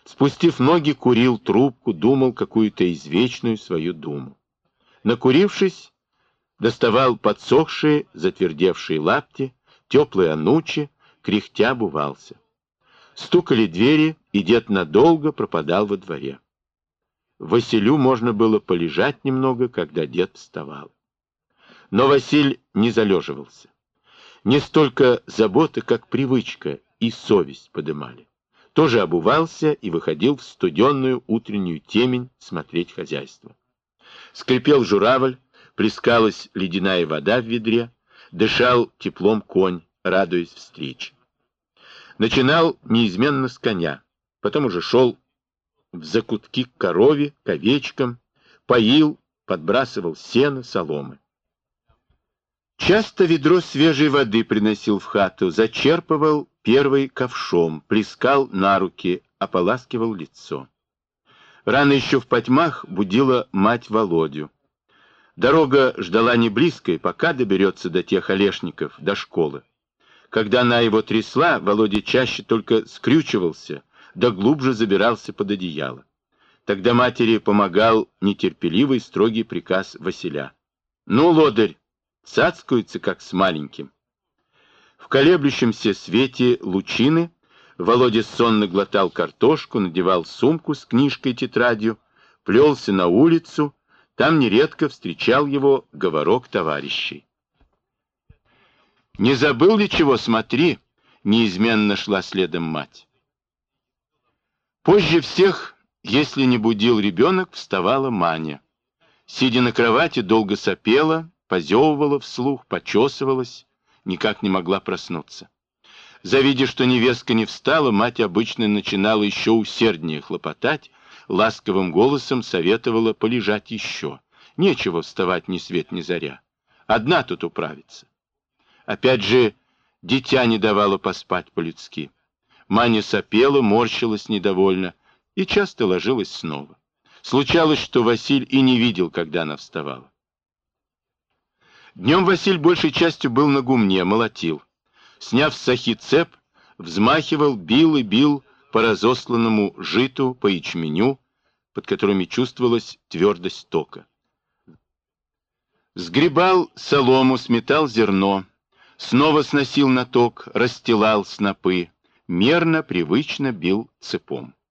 Спустив ноги, курил трубку, думал какую-то извечную свою думу. Накурившись, доставал подсохшие, затвердевшие лапти, теплые анучи, кряхтя обувался. Стукали двери, и дед надолго пропадал во дворе. Василю можно было полежать немного, когда дед вставал. Но Василь не залеживался. Не столько забота, как привычка и совесть подымали. Тоже обувался и выходил в студенную утреннюю темень смотреть хозяйство. Скрипел журавль, плескалась ледяная вода в ведре, дышал теплом конь, радуясь встрече. Начинал неизменно с коня, потом уже шел в закутки к корове, к овечкам, поил, подбрасывал сено, соломы. Часто ведро свежей воды приносил в хату, зачерпывал первый ковшом, плескал на руки, ополаскивал лицо. Рано еще в потьмах будила мать Володю. Дорога ждала не близкой, пока доберется до тех олешников, до школы. Когда она его трясла, Володя чаще только скрючивался, да глубже забирался под одеяло. Тогда матери помогал нетерпеливый строгий приказ Василя. «Ну, лодырь, цацкаются, как с маленьким». В колеблющемся свете лучины Володя сонно глотал картошку, надевал сумку с книжкой и тетрадью, плелся на улицу, там нередко встречал его говорок товарищей. «Не забыл ли чего, смотри?» — неизменно шла следом мать. Позже всех, если не будил ребенок, вставала Маня. Сидя на кровати, долго сопела, позевывала вслух, почесывалась, никак не могла проснуться. Завидя, что невестка не встала, мать обычно начинала еще усерднее хлопотать, ласковым голосом советовала полежать еще. Нечего вставать ни свет ни заря. Одна тут управится. Опять же, дитя не давало поспать по-людски. Маня сопела, морщилась недовольно и часто ложилась снова. Случалось, что Василь и не видел, когда она вставала. Днем Василь большей частью был на гумне, молотил. Сняв с сахи цеп, взмахивал, бил и бил по разосланному житу, по ячменю, под которыми чувствовалась твердость тока. Сгребал солому, сметал зерно, снова сносил на ток, расстилал снопы, мерно, привычно бил цепом.